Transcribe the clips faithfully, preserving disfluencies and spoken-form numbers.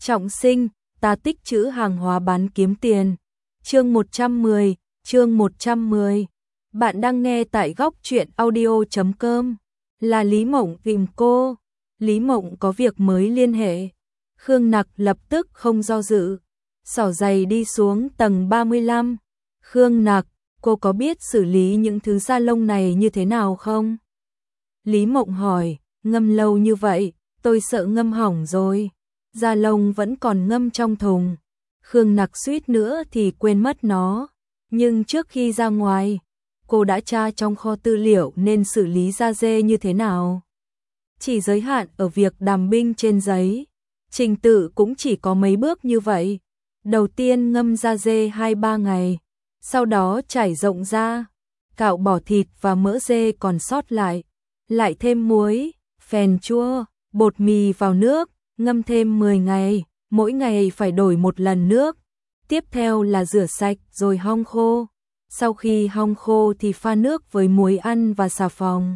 Trọng sinh, ta tích trữ hàng hóa bán kiếm tiền. Chương một trăm mười, chương một trăm mười. Bạn đang nghe tại góc truyện audio chấm com. Là Lý Mộng tìm cô. Lý Mộng có việc mới liên hệ. Khương Nặc lập tức không do dự. Xỏ giày đi xuống tầng ba mươi lăm. Khương Nặc, cô có biết xử lý những thứ da lông này như thế nào không? Lý Mộng hỏi, ngâm lâu như vậy, tôi sợ ngâm hỏng rồi. Da lông vẫn còn ngâm trong thùng. Khương Nặc suýt nữa thì quên mất nó. Nhưng trước khi ra ngoài, cô đã tra trong kho tư liệu nên xử lý da dê như thế nào. Chỉ giới hạn ở việc đàm binh trên giấy. Trình tự cũng chỉ có mấy bước như vậy. Đầu tiên ngâm da dê hai ba ngày. Sau đó trải rộng da, cạo bỏ thịt và mỡ dê còn sót lại. Lại thêm muối, phèn chua, bột mì vào nước, ngâm thêm mười ngày, mỗi ngày phải đổi một lần nước. Tiếp theo là rửa sạch rồi hong khô. Sau khi hong khô thì pha nước với muối ăn và xà phòng.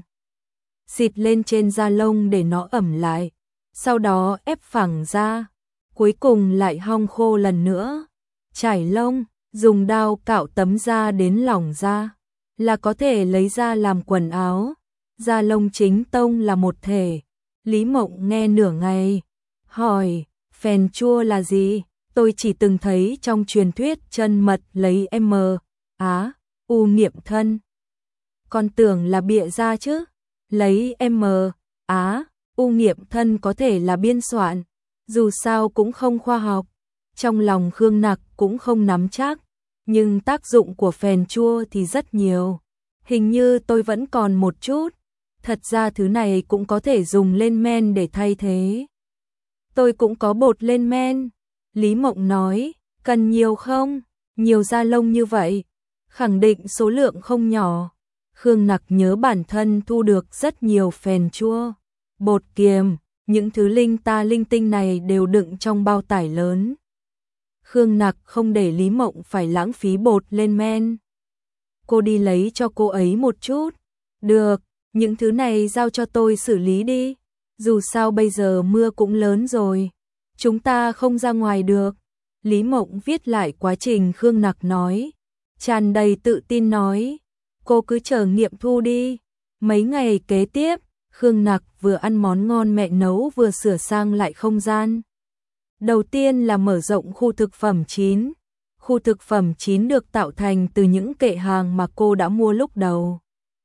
Xịt lên trên da lông để nó ẩm lại. Sau đó ép phẳng da. Cuối cùng lại hong khô lần nữa. Trải lông, dùng dao cạo tấm da đến lỏng da. Là có thể lấy ra làm quần áo. Da lông chính tông là một thể. Lý Mộng nghe nửa ngày. Hỏi, phèn chua là gì? Tôi chỉ từng thấy trong truyền thuyết chân mật lấy M, Á, U nghiệm thân. Còn tưởng là bịa ra chứ. Lấy M, Á, U nghiệm thân có thể là biên soạn. Dù sao cũng không khoa học. Trong lòng Khương Nặc cũng không nắm chắc. Nhưng tác dụng của phèn chua thì rất nhiều. Hình như tôi vẫn còn một chút. Thật ra thứ này cũng có thể dùng lên men để thay thế. Tôi cũng có bột lên men. Lý Mộng nói, cần nhiều không? Nhiều da lông như vậy. Khẳng định số lượng không nhỏ. Khương Nặc nhớ bản thân thu được rất nhiều phèn chua, bột kiềm, những thứ linh ta linh tinh này đều đựng trong bao tải lớn. Khương Nặc không để Lý Mộng phải lãng phí bột lên men. Cô đi lấy cho cô ấy một chút. Được, những thứ này giao cho tôi xử lý đi. Dù sao bây giờ mưa cũng lớn rồi. Chúng ta không ra ngoài được. Lý Mộng viết lại quá trình Khương Nặc nói. Tràn đầy tự tin nói. Cô cứ chờ nghiệm thu đi. Mấy ngày kế tiếp, Khương Nặc vừa ăn món ngon mẹ nấu vừa sửa sang lại không gian. Đầu tiên là mở rộng khu thực phẩm chín. Khu thực phẩm chín được tạo thành từ những kệ hàng mà cô đã mua lúc đầu.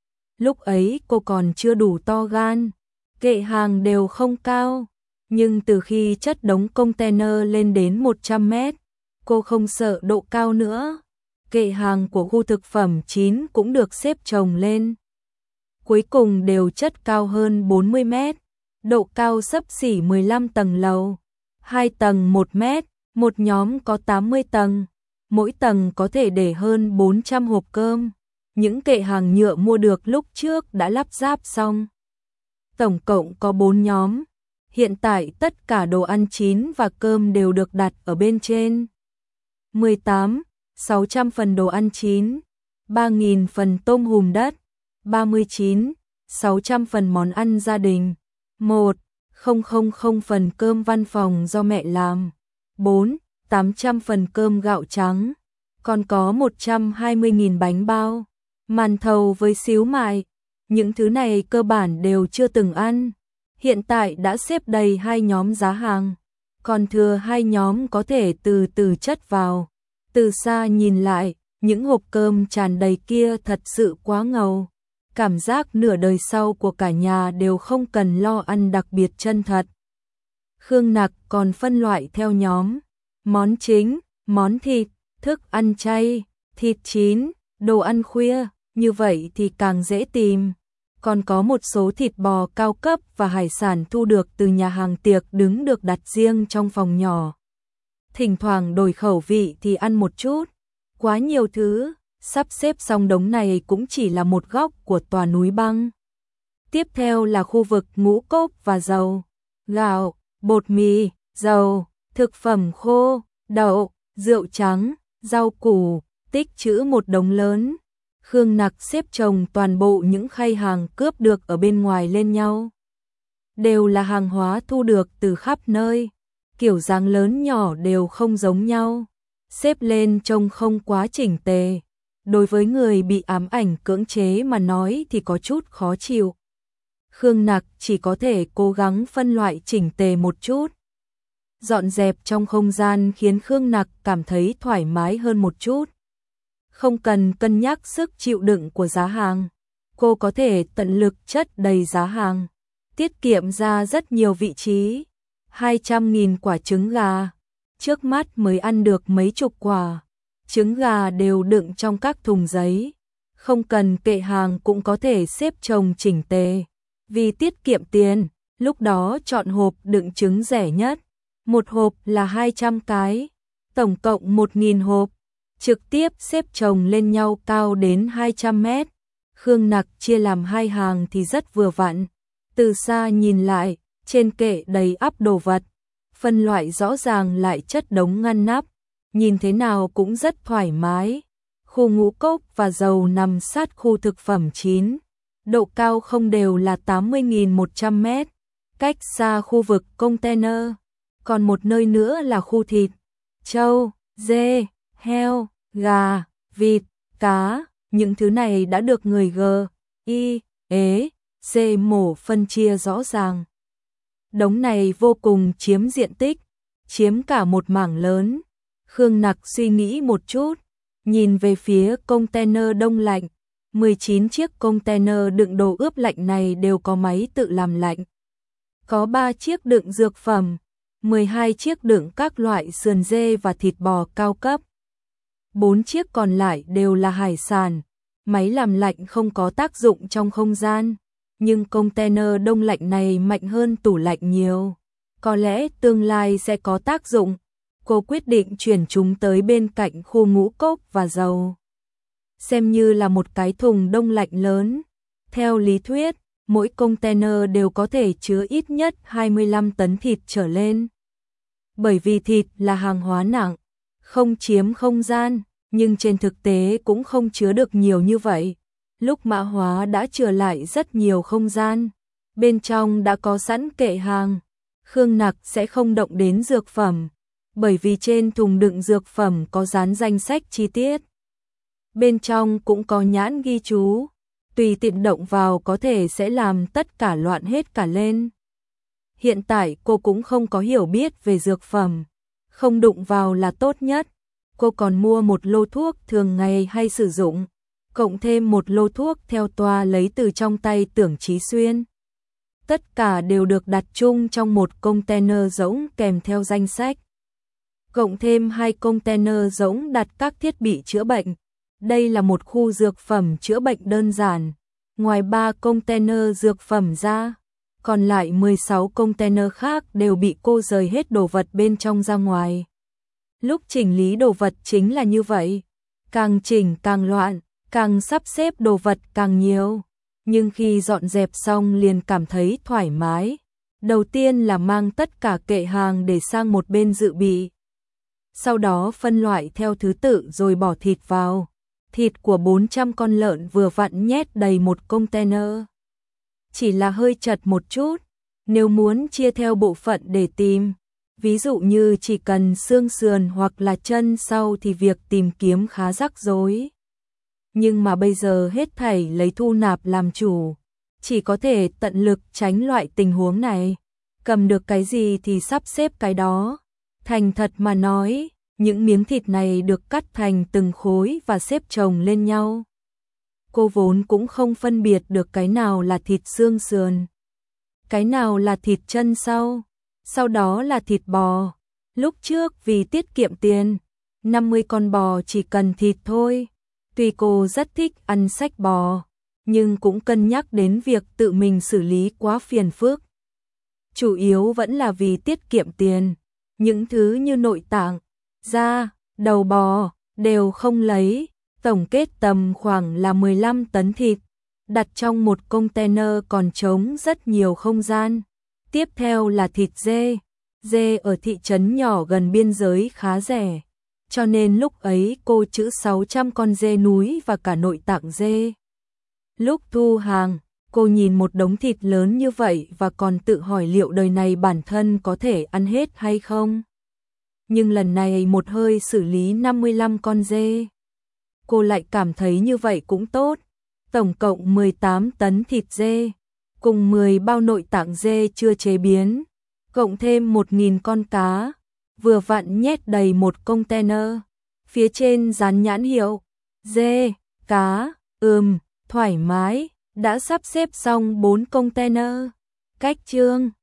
Lúc ấy cô còn chưa đủ to gan. Kệ hàng đều không cao. Nhưng từ khi chất đống container lên đến một trăm mét, cô không sợ độ cao nữa. Kệ hàng của khu thực phẩm chín cũng được xếp chồng lên. Cuối cùng đều chất cao hơn bốn mươi mét. Độ cao xấp xỉ mười lăm tầng lầu. Hai tầng một mét, một nhóm có tám mươi tầng. Mỗi tầng có thể để hơn bốn trăm hộp cơm. Những kệ hàng nhựa mua được lúc trước đã lắp ráp xong. Tổng cộng có bốn nhóm. Hiện tại tất cả đồ ăn chín và cơm đều được đặt ở bên trên. mười tám, sáu trăm phần đồ ăn chín, ba nghìn phần tôm hùm đất, ba mươi chín, sáu trăm phần món ăn gia đình, một nghìn phần cơm văn phòng do mẹ làm, bốn, tám trăm phần cơm gạo trắng, còn có một trăm hai mươi nghìn bánh bao, màn thầu với xíu mại. Những thứ này cơ bản đều chưa từng ăn. Hiện tại đã xếp đầy hai nhóm giá hàng. Còn thừa hai nhóm có thể từ từ chất vào. Từ xa nhìn lại, những hộp cơm tràn đầy kia thật sự quá ngầu. Cảm giác nửa đời sau của cả nhà đều không cần lo ăn đặc biệt chân thật. Khương Nặc còn phân loại theo nhóm. Món chính, món thịt, thức ăn chay, thịt chín, đồ ăn khuya. Như vậy thì càng dễ tìm. Còn có một số thịt bò cao cấp và hải sản thu được từ nhà hàng tiệc đứng được đặt riêng trong phòng nhỏ. Thỉnh thoảng đổi khẩu vị thì ăn một chút. Quá nhiều thứ, sắp xếp xong đống này cũng chỉ là một góc của tòa núi băng. Tiếp theo là khu vực ngũ cốc và dầu, gạo, bột mì, dầu, thực phẩm khô, đậu, rượu trắng, rau củ, tích trữ một đống lớn. Khương Nặc xếp chồng toàn bộ những khay hàng cướp được ở bên ngoài lên nhau. Đều là hàng hóa thu được từ khắp nơi. kiểu dáng lớn nhỏ đều không giống nhau, xếp lên trông không quá chỉnh tề. Đối với người bị ám ảnh cưỡng chế mà nói thì có chút khó chịu. Khương Nặc chỉ có thể cố gắng phân loại chỉnh tề một chút. Dọn dẹp trong không gian khiến Khương Nặc cảm thấy thoải mái hơn một chút. Không cần cân nhắc sức chịu đựng của giá hàng, cô có thể tận lực chất đầy giá hàng, tiết kiệm ra rất nhiều vị trí. hai trăm nghìn quả trứng gà, trước mắt mới ăn được mấy chục quả. Trứng gà đều đựng trong các thùng giấy, không cần kệ hàng cũng có thể xếp chồng chỉnh tề. Vì tiết kiệm tiền, lúc đó chọn hộp đựng trứng rẻ nhất, một hộp là hai trăm cái, tổng cộng một nghìn hộp, trực tiếp xếp chồng lên nhau cao đến hai trăm mét. Khương Nặc chia làm hai hàng thì rất vừa vặn, từ xa nhìn lại, trên kệ đầy ắp đồ vật, phân loại rõ ràng lại chất đống ngăn nắp, nhìn thế nào cũng rất thoải mái. Khu ngũ cốc và dầu nằm sát khu thực phẩm chín, độ cao không đều là tám mươi nghìn một trăm mét, cách xa khu vực container. Còn một nơi nữa là khu thịt, trâu, dê, heo, gà, vịt, cá, những thứ này đã được người G, Y, ế, C mổ phân chia rõ ràng. Đống này vô cùng chiếm diện tích, chiếm cả một mảng lớn. Khương Nặc suy nghĩ một chút, nhìn về phía container đông lạnh. mười chín chiếc container đựng đồ ướp lạnh này đều có máy tự làm lạnh. Có ba chiếc đựng dược phẩm, mười hai chiếc đựng các loại sườn dê và thịt bò cao cấp. bốn chiếc còn lại đều là hải sản. Máy làm lạnh không có tác dụng trong không gian, nhưng container đông lạnh này mạnh hơn tủ lạnh nhiều. Có lẽ tương lai sẽ có tác dụng. Cô quyết định chuyển chúng tới bên cạnh khu ngũ cốc và dầu, xem như là một cái thùng đông lạnh lớn. Theo lý thuyết, mỗi container đều có thể chứa ít nhất hai mươi lăm tấn thịt trở lên. Bởi vì thịt là hàng hóa nặng, không chiếm không gian, nhưng trên thực tế cũng không chứa được nhiều như vậy. Lúc mã hóa đã chừa lại rất nhiều không gian, bên trong đã có sẵn kệ hàng. Khương Nặc sẽ không động đến dược phẩm, bởi vì trên thùng đựng dược phẩm có dán danh sách chi tiết. Bên trong cũng có nhãn ghi chú, tùy tiện động vào có thể sẽ làm tất cả loạn hết cả lên. Hiện tại cô cũng không có hiểu biết về dược phẩm, không đụng vào là tốt nhất. Cô còn mua một lô thuốc thường ngày hay sử dụng, cộng thêm một lô thuốc theo toa lấy từ trong tay Tưởng Chí Xuyên. Tất cả đều được đặt chung trong một container rỗng kèm theo danh sách. Cộng thêm hai container rỗng đặt các thiết bị chữa bệnh. Đây là một khu dược phẩm chữa bệnh đơn giản. Ngoài ba container dược phẩm ra, còn lại mười sáu container khác đều bị cô rời hết đồ vật bên trong ra ngoài. Lúc chỉnh lý đồ vật chính là như vậy, càng chỉnh càng loạn, càng sắp xếp đồ vật càng nhiều. Nhưng khi dọn dẹp xong liền cảm thấy thoải mái. Đầu tiên là mang tất cả kệ hàng để sang một bên dự bị. Sau đó phân loại theo thứ tự rồi bỏ thịt vào. Thịt của bốn trăm con lợn vừa vặn nhét đầy một container. Chỉ là hơi chật một chút, nếu muốn chia theo bộ phận để tìm, ví dụ như chỉ cần xương sườn hoặc là chân sau thì việc tìm kiếm khá rắc rối. Nhưng mà bây giờ hết thảy lấy thu nạp làm chủ, chỉ có thể tận lực tránh loại tình huống này. Cầm được cái gì thì sắp xếp cái đó. Thành thật mà nói, những miếng thịt này được cắt thành từng khối và xếp chồng lên nhau. Cô vốn cũng không phân biệt được cái nào là thịt xương sườn, cái nào là thịt chân sau, sau đó là thịt bò. Lúc trước vì tiết kiệm tiền, năm mươi con bò chỉ cần thịt thôi. Tuy cô rất thích ăn sách bò, nhưng cũng cân nhắc đến việc tự mình xử lý quá phiền phức. Chủ yếu vẫn là vì tiết kiệm tiền, những thứ như nội tạng, da, đầu bò đều không lấy. Tổng kết tầm khoảng là mười lăm tấn thịt, đặt trong một container còn trống rất nhiều không gian. Tiếp theo là thịt dê. Dê ở thị trấn nhỏ gần biên giới khá rẻ, cho nên lúc ấy cô trữ sáu trăm con dê núi và cả nội tạng dê. Lúc thu hàng, Cô nhìn một đống thịt lớn như vậy và còn tự hỏi liệu đời này bản thân có thể ăn hết hay không. Nhưng lần này một hơi xử lý năm mươi lăm con dê. Cô lại cảm thấy như vậy cũng tốt. Tổng cộng mười tám tấn thịt dê, cùng mười bao nội tạng dê chưa chế biến, cộng thêm một nghìn con cá, vừa vặn nhét đầy một container. Phía trên dán nhãn hiệu, dê, cá, ừm, thoải mái, đã sắp xếp xong bốn container. Cách chương